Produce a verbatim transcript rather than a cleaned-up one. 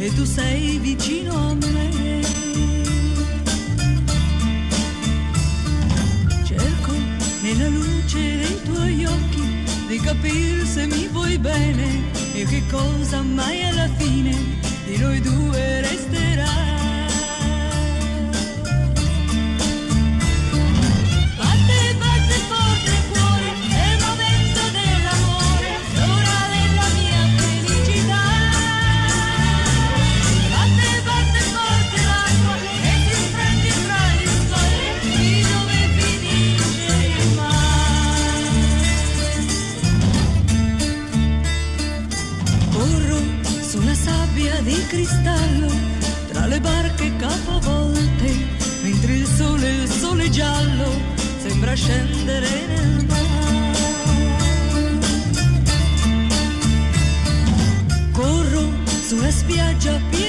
e tu sei vicino a me. Cerco nella luce dei tuoi occhi di capire se mi vuoi bene e che cosa mai alla fine di noi due resterà. Di cristallo tra le barche capavolte, mentre il sole, il sole giallo sembra scendere nel mare. Corro sulla spiaggia piena